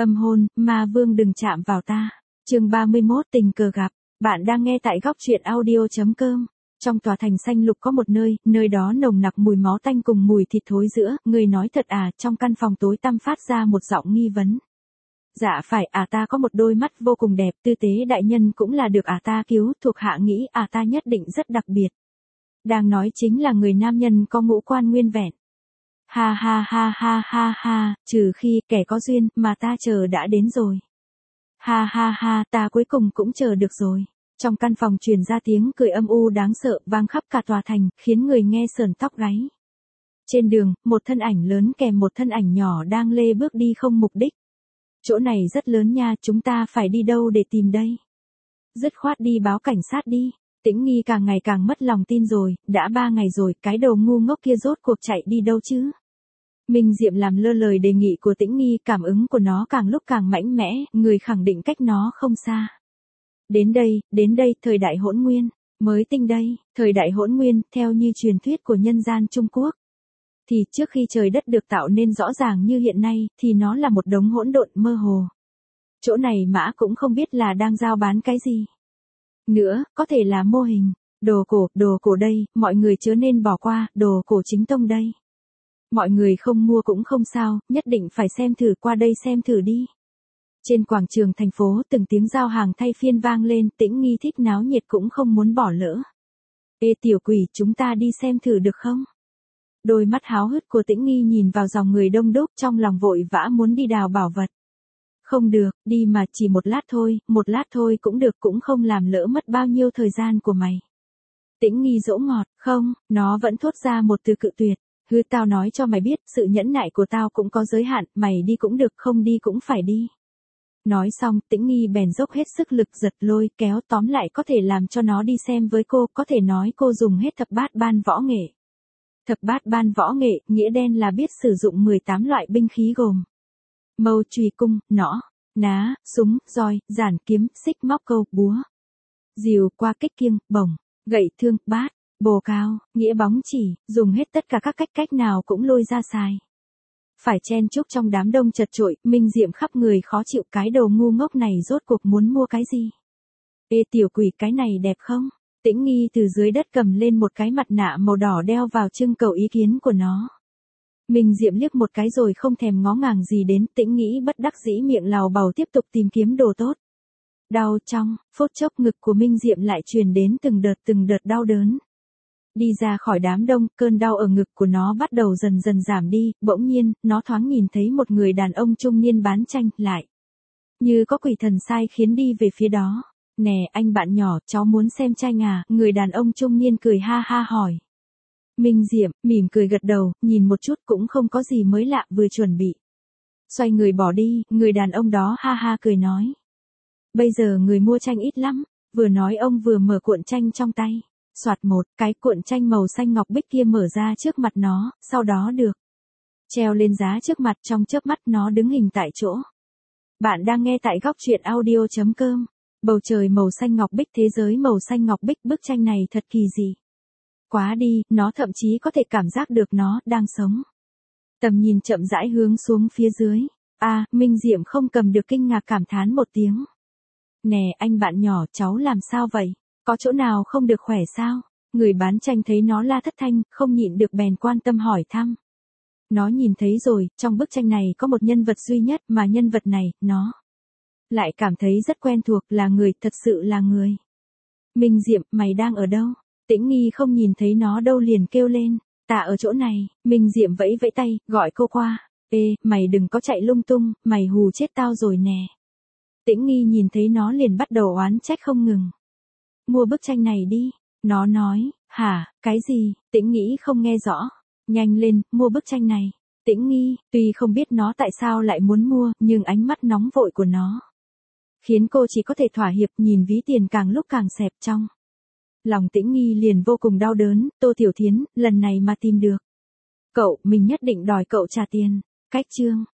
Âm hôn, ma vương đừng chạm vào ta. Chương 31 tình cờ gặp. Bạn đang nghe tại góc truyện audio.com. Trong tòa thành xanh lục có một nơi đó nồng nặc mùi máu tanh cùng mùi thịt thối giữa. Người nói thật à? Trong căn phòng tối tăm phát ra một giọng nghi vấn. Dạ phải à, ta có một đôi mắt vô cùng đẹp, tư tế đại nhân cũng là được à, ta cứu, thuộc hạ nghĩ à ta nhất định rất đặc biệt. Đang nói chính là người nam nhân có ngũ quan nguyên vẹn. Ha ha ha ha ha ha, trừ khi kẻ có duyên mà ta chờ đã đến rồi. Ha ha ha, ta cuối cùng cũng chờ được rồi. Trong căn phòng truyền ra tiếng cười âm u đáng sợ vang khắp cả tòa thành, khiến người nghe sởn tóc gáy. Trên đường, một thân ảnh lớn kèm một thân ảnh nhỏ đang lê bước đi không mục đích. Chỗ này rất lớn nha, chúng ta phải đi đâu để tìm đây? Dứt khoát đi báo cảnh sát đi. Tĩnh Nghi càng ngày càng mất lòng tin rồi, đã 3 ngày rồi, cái đầu ngu ngốc kia rốt cuộc chạy đi đâu chứ? Minh Diệm làm lơ lời đề nghị của Tĩnh Nghi, cảm ứng của nó càng lúc càng mạnh mẽ, người khẳng định cách nó không xa. Đến đây, thời đại hỗn nguyên, mới tinh đây, thời đại hỗn nguyên, theo như truyền thuyết của nhân gian Trung Quốc. Thì trước khi trời đất được tạo nên rõ ràng như hiện nay, thì nó là một đống hỗn độn mơ hồ. Chỗ này Mã cũng không biết là đang giao bán cái gì. Nữa, có thể là mô hình, đồ cổ đây, mọi người chớ nên bỏ qua, đồ cổ chính tông đây. Mọi người không mua cũng không sao, nhất định phải xem thử, qua đây xem thử đi. Trên quảng trường thành phố từng tiếng giao hàng thay phiên vang lên, Tĩnh Nghi thích náo nhiệt cũng không muốn bỏ lỡ. Ê tiểu quỷ, chúng ta đi xem thử được không? Đôi mắt háo hức của Tĩnh Nghi nhìn vào dòng người đông đúc, trong lòng vội vã muốn đi đào bảo vật. Không được, đi mà, chỉ một lát thôi cũng được, cũng không làm lỡ mất bao nhiêu thời gian của mày. Tĩnh Nghi dỗ ngọt, không, nó vẫn thốt ra một từ cự tuyệt. Hứ, tao nói cho mày biết, sự nhẫn nại của tao cũng có giới hạn, mày đi cũng được, không đi cũng phải đi. Nói xong, Tĩnh Nghi bèn dốc hết sức lực giật lôi kéo, tóm lại có thể làm cho nó đi xem với cô, có thể nói cô dùng hết thập bát ban võ nghệ. Thập bát ban võ nghệ, nghĩa đen là biết sử dụng 18 loại binh khí gồm mâu, chùy, cung, nỏ, ná, súng, roi, giản, kiếm, xích, móc câu, búa, rìu, qua kích, kiêng, bổng, gậy, thương, bát, bồ cao, nghĩa bóng chỉ, dùng hết tất cả các cách nào cũng lôi ra xài. Phải chen chúc trong đám đông chật chội, Minh Diệm khắp người khó chịu, cái đầu ngu ngốc này rốt cuộc muốn mua cái gì? Ê tiểu quỷ, cái này đẹp không? Tĩnh Nghi từ dưới đất cầm lên một cái mặt nạ màu đỏ đeo vào, trưng cầu ý kiến của nó. Minh Diệm liếc một cái rồi không thèm ngó ngàng gì đến, Tĩnh nghĩ bất đắc dĩ miệng lào bầu tiếp tục tìm kiếm đồ tốt. Đau trong, phút chốc ngực của Minh Diệm lại truyền đến từng đợt đau đớn. Đi ra khỏi đám đông, cơn đau ở ngực của nó bắt đầu dần dần giảm đi, bỗng nhiên, nó thoáng nhìn thấy một người đàn ông trung niên bán tranh, lại. Như có quỷ thần sai khiến đi về phía đó. Nè, anh bạn nhỏ, cháu muốn xem tranh à? Người đàn ông trung niên cười ha ha hỏi. Minh Diệm, mỉm cười gật đầu, nhìn một chút cũng không có gì mới lạ, vừa chuẩn bị xoay người bỏ đi, người đàn ông đó ha ha cười nói. Bây giờ người mua tranh ít lắm, vừa nói ông vừa mở cuộn tranh trong tay. Soạt một, cái cuộn tranh màu xanh ngọc bích kia mở ra trước mặt nó, sau đó được treo lên giá trước mặt, trong chớp mắt nó đứng hình tại chỗ. Bạn đang nghe tại góc truyện audio.com. Bầu trời màu xanh ngọc bích, thế giới màu xanh ngọc bích, bức tranh này thật kỳ dị. Quá đi, nó thậm chí có thể cảm giác được nó đang sống. Tầm nhìn chậm rãi hướng xuống phía dưới. À, Minh Diệm không cầm được kinh ngạc cảm thán một tiếng. Nè, anh bạn nhỏ, cháu làm sao vậy? Có chỗ nào không được khỏe sao? Người bán tranh thấy nó la thất thanh, không nhịn được bèn quan tâm hỏi thăm. Nó nhìn thấy rồi, trong bức tranh này có một nhân vật duy nhất, mà nhân vật này, nó lại cảm thấy rất quen thuộc, là người, thật sự là người. Minh Diệm, mày đang ở đâu? Tĩnh Nghi không nhìn thấy nó đâu liền kêu lên. Ta ở chỗ này. Minh Diệm vẫy vẫy tay, gọi cô qua. Ê, mày đừng có chạy lung tung, mày hù chết tao rồi nè. Tĩnh Nghi nhìn thấy nó liền bắt đầu oán trách không ngừng. Mua bức tranh này đi. Nó nói, hả, cái gì? Tĩnh nghĩ không nghe rõ. Nhanh lên, mua bức tranh này. Tĩnh Nghi, tuy không biết nó tại sao lại muốn mua, nhưng ánh mắt nóng vội của nó khiến cô chỉ có thể thỏa hiệp, nhìn ví tiền càng lúc càng xẹp trong. Lòng Tĩnh Nghi liền vô cùng đau đớn, Tô Tiểu Thiến, lần này mà tìm được cậu, mình nhất định đòi cậu trả tiền. Cách chương